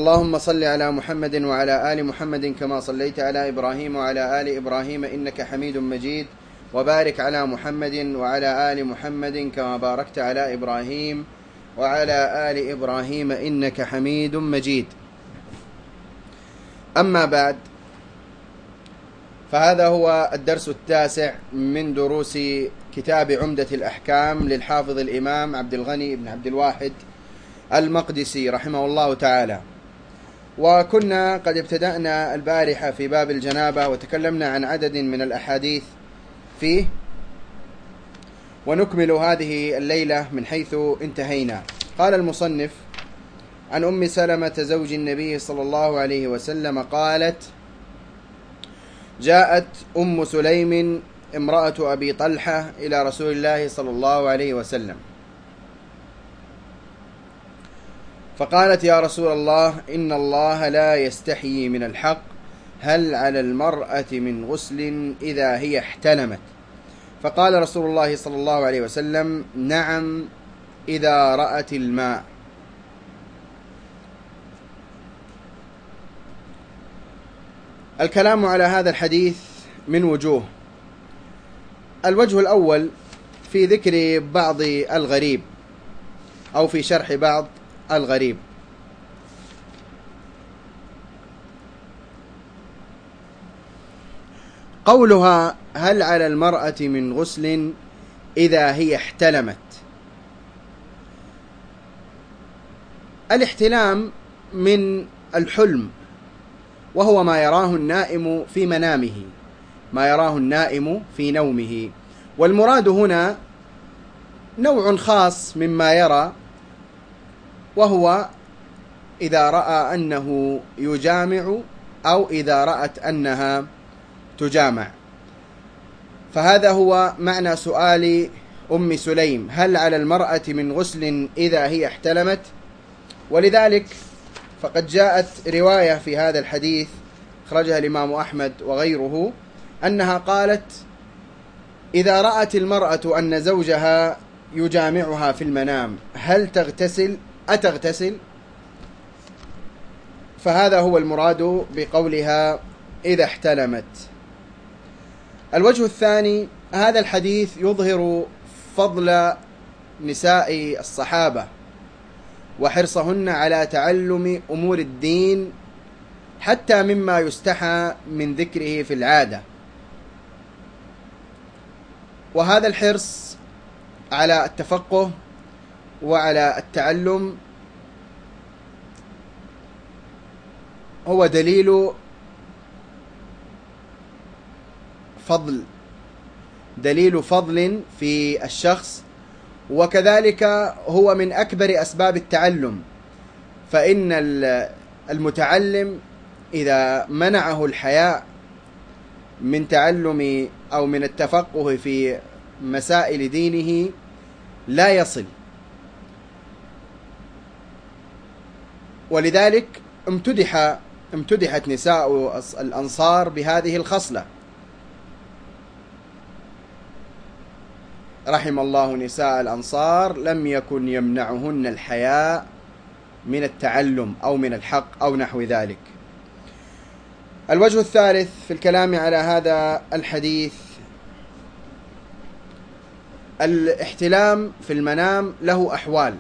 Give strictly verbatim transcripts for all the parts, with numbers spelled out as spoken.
اللهم صل على محمد وعلى آل محمد كما صليت على إبراهيم وعلى آل إبراهيم إنك حميد مجيد، وبارك على محمد وعلى آل محمد كما باركت على إبراهيم وعلى آل إبراهيم إنك حميد مجيد. أما بعد، فهذا هو الدرس التاسع من دروس كتاب عمدة الأحكام للحافظ الإمام عبد الغني بن عبد الواحد المقدسي رحمه الله تعالى. وكنا قد ابتدأنا البارحة في باب الجنابة وتكلمنا عن عدد من الأحاديث فيه، ونكمل هذه الليلة من حيث انتهينا. قال المصنف: عن أم سلمة زوج النبي صلى الله عليه وسلم قالت: جاءت أم سليم امرأة أبي طلحة إلى رسول الله صلى الله عليه وسلم فقالت: يا رسول الله، إن الله لا يستحيي من الحق، هل على المرأة من غسل إذا هي احتلمت؟ فقال رسول الله صلى الله عليه وسلم: نعم، إذا رأت الماء. الكلام على هذا الحديث من وجوه. الوجه الأول في ذكر بعض الغريب أو في شرح بعض الغريب. قولها: هل على المرأة من غسل إذا هي احتلمت؟ الاحتلام من الحلم، وهو ما يراه النائم في منامه، ما يراه النائم في نومه. والمراد هنا نوع خاص مما يرى، وهو إذا رأى أنه يجامع أو إذا رأت أنها تجامع. فهذا هو معنى سؤال أم سليم: هل على المرأة من غسل إذا هي احتلمت؟ ولذلك فقد جاءت رواية في هذا الحديث أخرجها الإمام أحمد وغيره، أنها قالت: إذا رأت المرأة أن زوجها يجامعها في المنام هل تغتسل؟ أتغتسل؟ فهذا هو المراد بقولها إذا احتلمت. الوجه الثاني: هذا الحديث يظهر فضل نساء الصحابة وحرصهن على تعلم أمور الدين، حتى مما يستحى من ذكره في العادة. وهذا الحرص على التفقه وعلى التعلم هو دليل فضل دليل فضل في الشخص، وكذلك هو من أكبر أسباب التعلم. فإن المتعلم إذا منعه الحياء من تعلم أو من التفقه في مسائل دينه لا يصل. ولذلك امتدح امتدحت نساء الأنصار بهذه الخصلة: رحم الله نساء الأنصار لم يكن يمنعهن الحياء من التعلم أو من الحق أو نحو ذلك. الوجه الثالث في الكلام على هذا الحديث: الاحتلام في المنام له أحوال.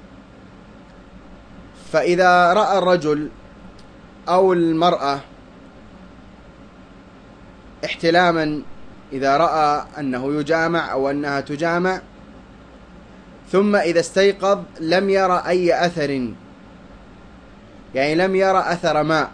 فإذا رأى الرجل أو المرأة احتلاما، إذا رأى أنه يجامع أو أنها تجامع، ثم إذا استيقظ لم يرى أي أثر، يعني لم يرى أثر ماء،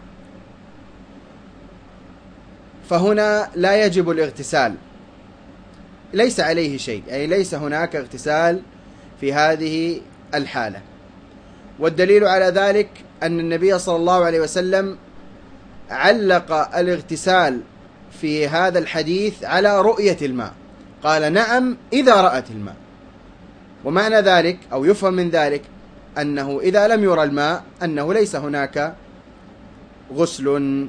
فهنا لا يجب الاغتسال، ليس عليه شيء، يعني ليس هناك اغتسال في هذه الحالة. والدليل على ذلك أن النبي صلى الله عليه وسلم علق الاغتسال في هذا الحديث على رؤية الماء، قال: نعم، إذا رأت الماء. ومعنى ذلك أو يفهم من ذلك أنه إذا لم يرى الماء أنه ليس هناك غسل.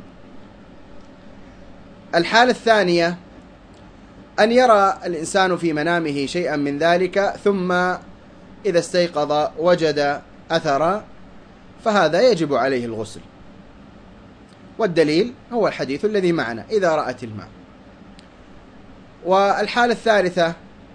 الحالة الثانية أن يرى الإنسان في منامه شيئا من ذلك، ثم إذا استيقظ وجد أثر، فهذا يجب عليه الغسل. والدليل هو الحديث الذي معنا: إذا رأت الماء. والحالة الثالثة: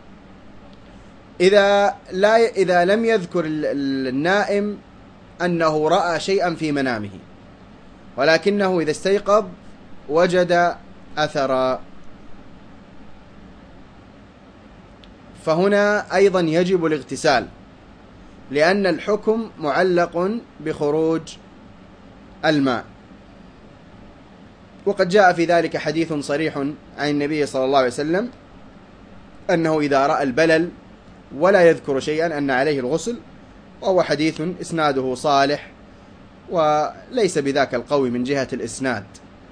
إذا لا إذا لم يذكر النائم أنه رأى شيئا في منامه، ولكنه إذا استيقظ وجد أثرا، فهنا أيضا يجب الاغتسال، لأن الحكم معلق بخروج الماء. وقد جاء في ذلك حديث صريح عن النبي صلى الله عليه وسلم أنه إذا رأى البلل ولا يذكر شيئا أن عليه الغسل، وهو حديث إسناده صالح وليس بذاك القوي من جهة الإسناد.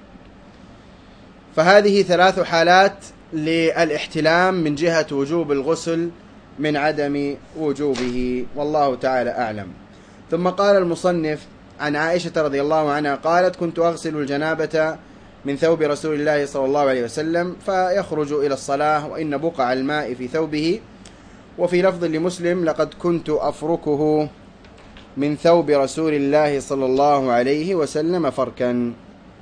فهذه ثلاث حالات للاحتلام من جهة وجوب الغسل من عدم وجوبه، والله تعالى أعلم. ثم قال المصنف: عن عائشة رضي الله عنها قالت: كنت أغسل الجنابة من ثوب رسول الله صلى الله عليه وسلم فيخرج إلى الصلاة وإن بقع الماء في ثوبه. وفي لفظ لمسلم: لقد كنت أفركه من ثوب رسول الله صلى الله عليه وسلم فركا.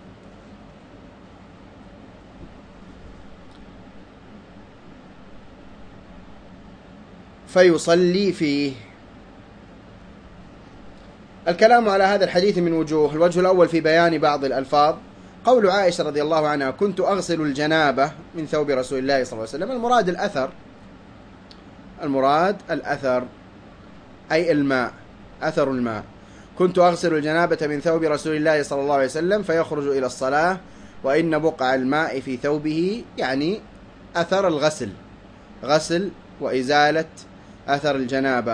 فيصلي فيه. الكلام على هذا الحديث من وجوه: الوجه الأول في بيان بعض الألفاظ، قول عائشة رضي الله عنها: كنت أغسل الجنابة من ثوب رسول الله صلى الله عليه وسلم. المراد الأثر، المراد الأثر أي الماء، أثر الماء. كنت أغسل الجنابة من ثوب رسول الله صلى الله عليه وسلم فيخرج إلى الصلاة وإن بقع الماء في ثوبه، يعني أثر الغسل، غسل وإزالة أثر الجنابة.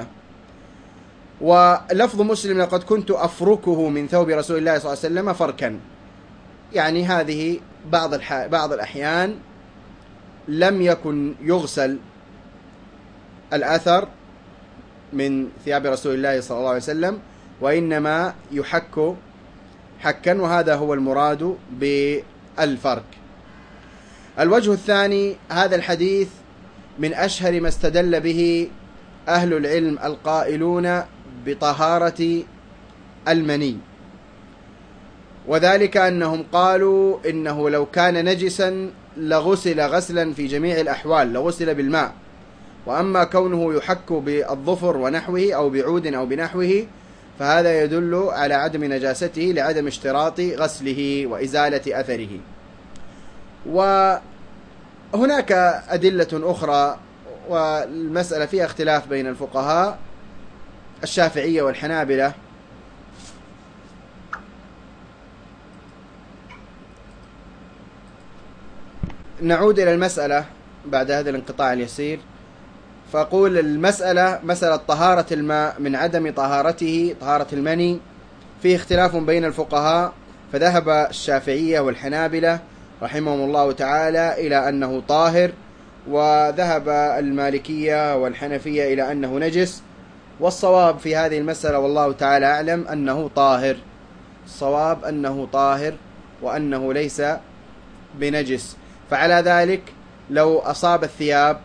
ولفظ مسلم: لقد كنت أفركه من ثوب رسول الله صلى الله عليه وسلم فركا، يعني هذه بعض الح... بعض الأحيان لم يكن يغسل الأثر من ثياب رسول الله صلى الله عليه وسلم، وإنما يحك حكا، وهذا هو المراد بالفرك. الوجه الثاني: هذا الحديث من أشهر ما استدل به أهل العلم القائلون بطهارة المني، وذلك أنهم قالوا إنه لو كان نجسا لغسل غسلا في جميع الأحوال، لغسل بالماء. وأما كونه يحك بالظفر ونحوه أو بعود أو بنحوه فهذا يدل على عدم نجاسته لعدم اشتراط غسله وإزالة أثره. وهناك أدلة أخرى، والمسألة فيها اختلاف بين الفقهاء الشافعية والحنابلة. نعود إلى المسألة بعد هذا الانقطاع اليسير. فأقول المسألة مسألة طهارة الماء من عدم طهارته، طهارة المني، فيه اختلاف بين الفقهاء. فذهب الشافعية والحنابلة رحمهم الله تعالى إلى أنه طاهر، وذهب المالكية والحنفية إلى أنه نجس. والصواب في هذه المسألة والله تعالى أعلم أنه طاهر، الصواب أنه طاهر وأنه ليس بنجس. فعلى ذلك لو أصاب الثياب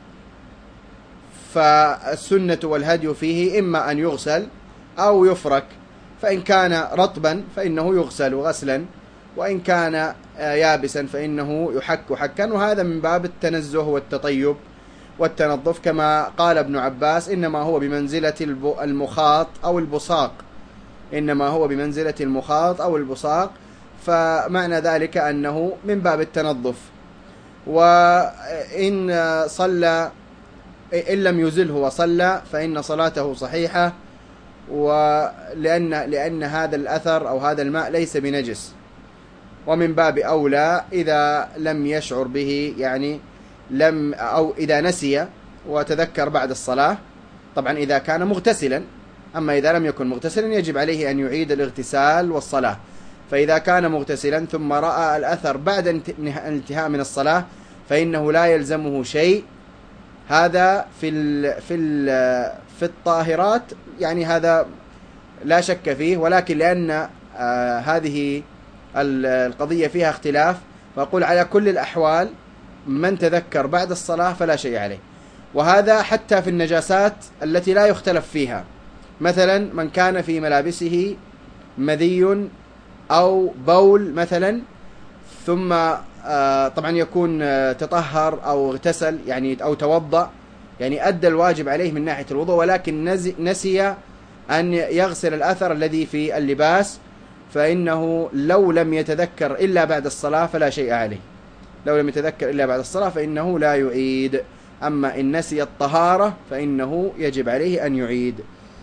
فالسنة والهدي فيه إما أن يغسل أو يفرك، فإن كان رطبا فإنه يغسل غسلا، وإن كان يابسا فإنه يحك حكا. وهذا من باب التنزه والتطيب والتنظف، كما قال ابن عباس: إنما هو بمنزلة المخاط أو البصاق، إنما هو بمنزلة المخاط أو البصاق. فمعنى ذلك أنه من باب التنظف. وإن صلى إن لم يزله وصلى فإن صلاته صحيحة، ولأن لأن هذا الأثر أو هذا الماء ليس بنجس. ومن باب أولى إذا لم يشعر به، يعني لم أو إذا نسي وتذكر بعد الصلاة، طبعا إذا كان مغتسلا. أما إذا لم يكن مغتسلا يجب عليه أن يعيد الاغتسال والصلاة. فإذا كان مغتسلا ثم رأى الأثر بعد الانتهاء من الصلاة فإنه لا يلزمه شيء. هذا في ال في ال في الطاهرات، يعني هذا لا شك فيه، ولكن لأن آه هذه القضية فيها اختلاف، فأقول على كل الأحوال من تذكر بعد الصلاة فلا شيء عليه. وهذا حتى في النجاسات التي لا يختلف فيها، مثلا من كان في ملابسه مذي أو بول مثلا، ثم طبعا يكون تطهر أو اغتسل يعني أو توضأ، يعني أدى الواجب عليه من ناحية الوضوء، ولكن نسي أن يغسل الأثر الذي في اللباس، فإنه لو لم يتذكر إلا بعد الصلاة فلا شيء عليه، لو لم يتذكر إلا بعد الصلاة فإنه لا يعيد. أما إن نسي الطهارة فإنه يجب عليه أن يعيد.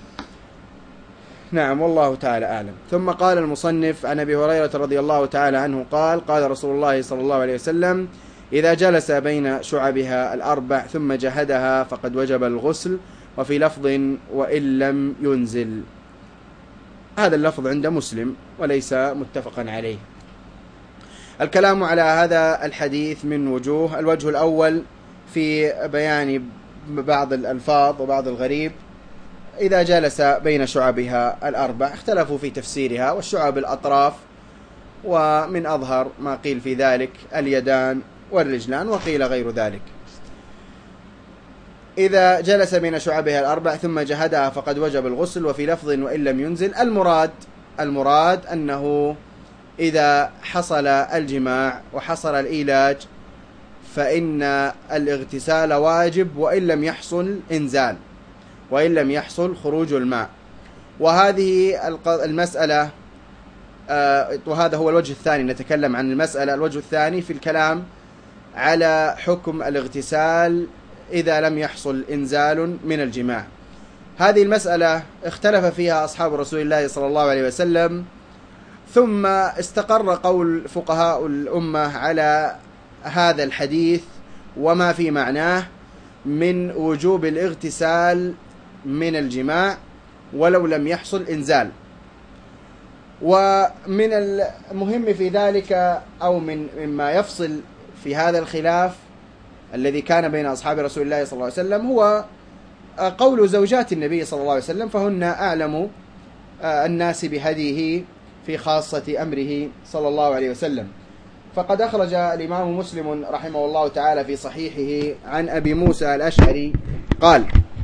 نعم، والله تعالى أعلم. ثم قال المصنف عن أبي هريرة رضي الله تعالى عنه قال: قال رسول الله صلى الله عليه وسلم: إذا جلس بين شعبها الأربع ثم جهدها فقد وجب الغسل، وفي لفظ: وإن لم ينزل. هذا اللفظ عند مسلم وليس متفقا عليه. الكلام على هذا الحديث من وجوه: الوجه الأول في بيان بعض الألفاظ وبعض الغريب. إذا جلس بين شعبها الأربع، اختلفوا في تفسيرها، والشعب الأطراف، ومن أظهر ما قيل في ذلك اليدان والرجلان، وقيل غير ذلك. إذا جلس بين شعبها الأربع ثم جهدها فقد وجب الغسل، وفي لفظ: وإن لم ينزل. المراد المراد أنه إذا حصل الجماع وحصل الإيلاج فإن الاغتسال واجب، وإن لم يحصل إنزال، وإن لم يحصل خروج الماء. وهذه المسألة، وهذا هو الوجه الثاني، نتكلم عن المسألة. الوجه الثاني في الكلام على حكم الاغتسال إذا لم يحصل إنزال من الجماع. هذه المسألة اختلف فيها أصحاب رسول الله صلى الله عليه وسلم، ثم استقر قول فقهاء الأمة على هذا الحديث وما في معناه من وجوب الاغتسال من الجماع ولو لم يحصل إنزال. ومن المهم في ذلك، أو من مما يفصل في هذا الخلاف الذي كان بين أصحاب رسول الله صلى الله عليه وسلم، هو قول زوجات النبي صلى الله عليه وسلم، فهن أعلم الناس بهديه في خاصة أمره صلى الله عليه وسلم. فقد أخرج الإمام مسلم رحمه الله تعالى في صحيحه عن أبي موسى الأشعري قال: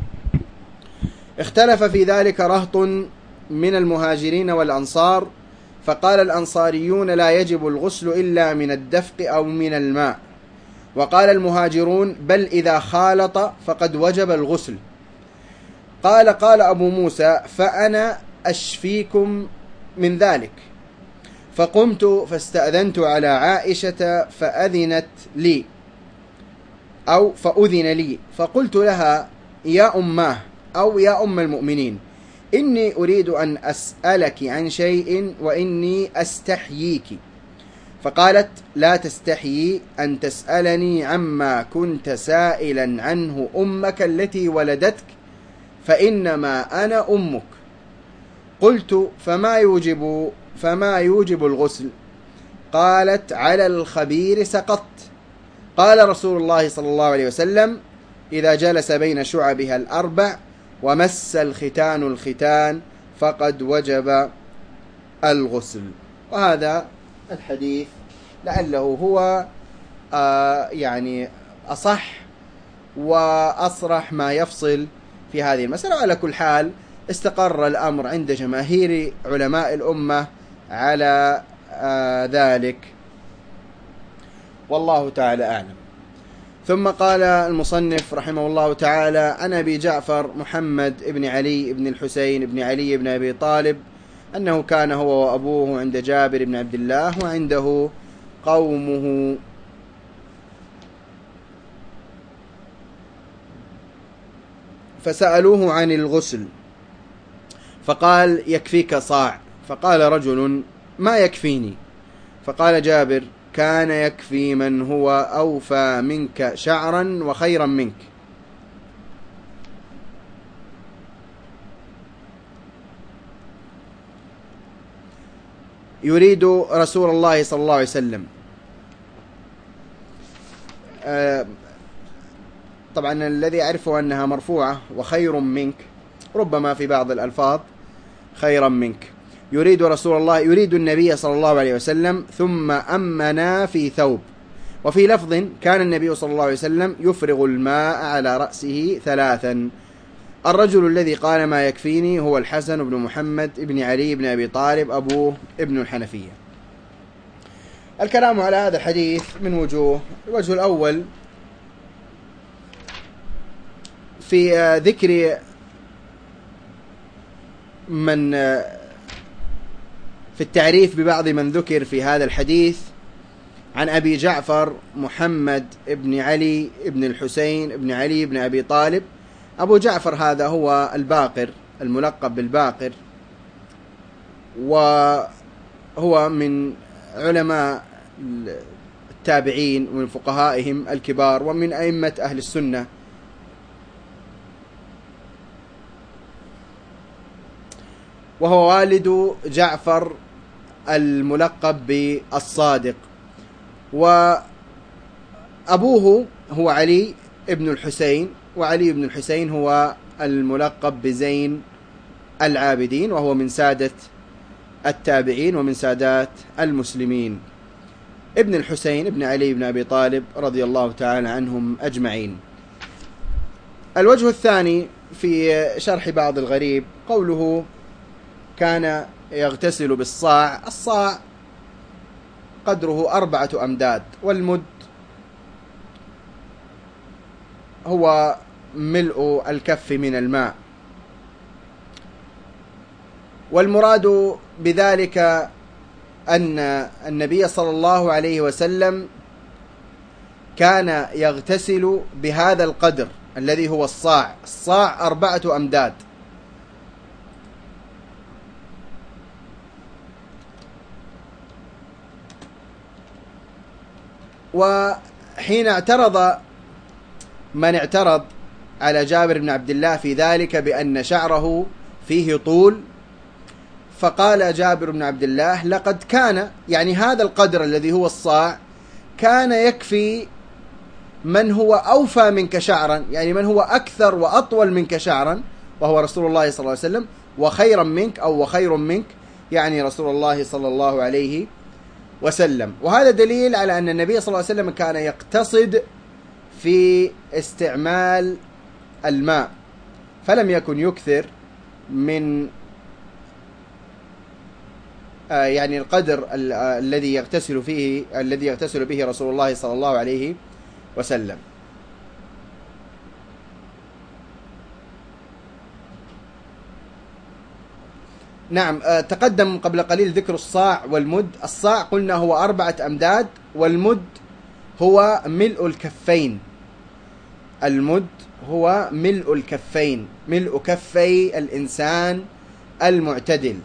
اختلف في ذلك رهط من المهاجرين والأنصار، فقال الأنصاريون: لا يجب الغسل إلا من الدفق أو من الماء، وقال المهاجرون: بل إذا خالط فقد وجب الغسل. قال قال أبو موسى: فأنا أشفيكم من ذلك. فقمت فاستأذنت على عائشة فأذنت لي أو فأذن لي، فقلت لها: يا أماه أو يا أم المؤمنين، إني أريد أن أسألك عن شيء وإني أستحييك. فقالت: لا تستحيي أن تسألني عما كنت سائلا عنه أمك التي ولدتك، فإنما أنا أمك. قلت: فما يوجب فما يوجب الغسل؟ قالت: على الخبير سقطت. قال رسول الله صلى الله عليه وسلم: إذا جلس بين شعبها الأربع ومس الختان الختان فقد وجب الغسل. وهذا الحديث لعله هو آه يعني أصح وأصرح ما يفصل في هذه المسألة. على كل حال استقر الأمر عند جماهير علماء الأمة على آه ذلك، والله تعالى أعلم. ثم قال المصنف رحمه الله تعالى: عن أبي جعفر محمد بن علي بن الحسين بن علي بن أبي طالب أنه كان هو وأبوه عند جابر بن عبد الله وعنده قومه، فسألوه عن الغسل فقال: يكفيك صاع. فقال رجل: ما يكفيني؟ فقال جابر: كان يكفي من هو أوفى منك شعرا وخيرا منك. يريد رسول الله صلى الله عليه وسلم. آه طبعا الذي أعرفه أنها مرفوعة، وخير منك، ربما في بعض الألفاظ خيرا منك. يريد رسول الله يريد النبي صلى الله عليه وسلم ثم أمنا في ثوب. وفي لفظ: كان النبي صلى الله عليه وسلم يفرغ الماء على رأسه ثلاثا. الرجل الذي قال ما يكفيني هو الحسن بن محمد بن علي بن أبي طالب أبوه ابن الحنفية. الكلام على هذا الحديث من وجوه. الوجه الأول في ذكر من في التعريف ببعض من ذكر في هذا الحديث عن أبي جعفر محمد بن علي بن الحسين بن علي بن أبي طالب. أبو جعفر هذا هو الباقر الملقب بالباقر، وهو من علماء التابعين ومن فقهائهم الكبار ومن أئمة أهل السنة، وهو والد جعفر الملقب بالصادق، وأبوه هو علي ابن الحسين، وعلي بن الحسين هو الملقب بزين العابدين، وهو من سادة التابعين ومن سادات المسلمين، ابن الحسين ابن علي بن أبي طالب رضي الله تعالى عنهم أجمعين. الوجه الثاني في شرح بعض الغريب قوله كان يغتسل بالصاع. الصاع قدره أربعة أمداد، والمد هو ملء الكف من الماء، والمراد بذلك أن النبي صلى الله عليه وسلم كان يغتسل بهذا القدر الذي هو الصاع. الصاع أربعة أمداد، وحين اعترض من اعترض على جابر بن عبد الله في ذلك بأن شعره فيه طول، فقال جابر بن عبد الله لقد كان، يعني هذا القدر الذي هو الصاع كان يكفي من هو أوفى منك شعرا، يعني من هو أكثر وأطول منك شعرا، وهو رسول الله صلى الله عليه وسلم، وخيرا منك أو وخير منك، يعني رسول الله صلى الله عليه وسلم. وهذا دليل على أن النبي صلى الله عليه وسلم كان يقتصد في استعمال الماء، فلم يكن يكثر من آه يعني القدر آه الذي يغتسل فيه الذي يغتسل به رسول الله صلى الله عليه وسلم. نعم، آه تقدم قبل قليل ذكر الصاع والمد. الصاع قلنا هو أربعة أمداد، والمد هو ملء الكفين. المد هو ملء الكفين، ملء كفي الإنسان المعتدل.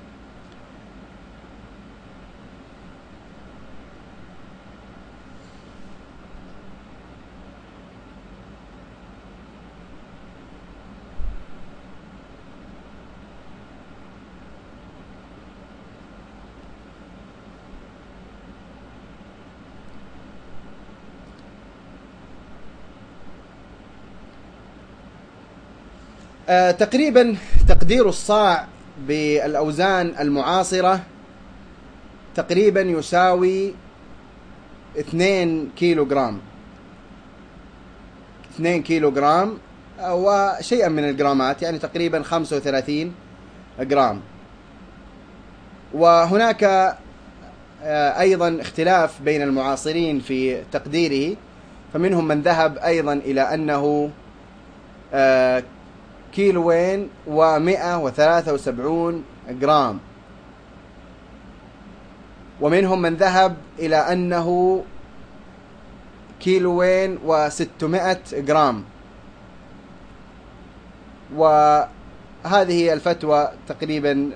آه تقريبا تقدير الصاع بالأوزان المعاصرة تقريبا يساوي اثنين كيلو جرام، اثنين كيلو جرام وشيئا من الجرامات، يعني تقريبا خمسة وثلاثين جرام. وهناك آه أيضا اختلاف بين المعاصرين في تقديره، فمنهم من ذهب أيضا إلى أنه آه كيلوين ومئة وثلاثة وسبعون جرام، ومنهم من ذهب إلى أنه كيلوين وستمائة جرام. وهذه الفتوى تقريبا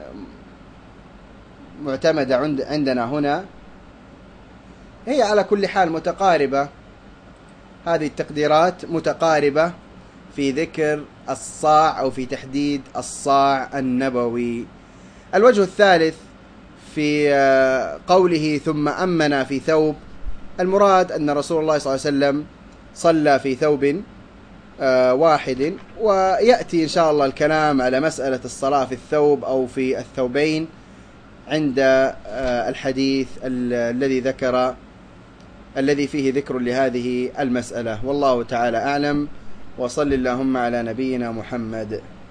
معتمدة عندنا هنا، هي على كل حال متقاربة، هذه التقديرات متقاربة في ذكر الصاع أو في تحديد الصاع النبوي. الوجه الثالث في قوله ثم أمن في ثوب، المراد أن رسول الله صلى الله عليه وسلم صلى في ثوب واحد، ويأتي إن شاء الله الكلام على مسألة الصلاة في الثوب أو في الثوبين عند الحديث الذي ذكر الذي فيه ذكر لهذه المسألة. والله تعالى أعلم، وصل اللهم على نبينا محمد.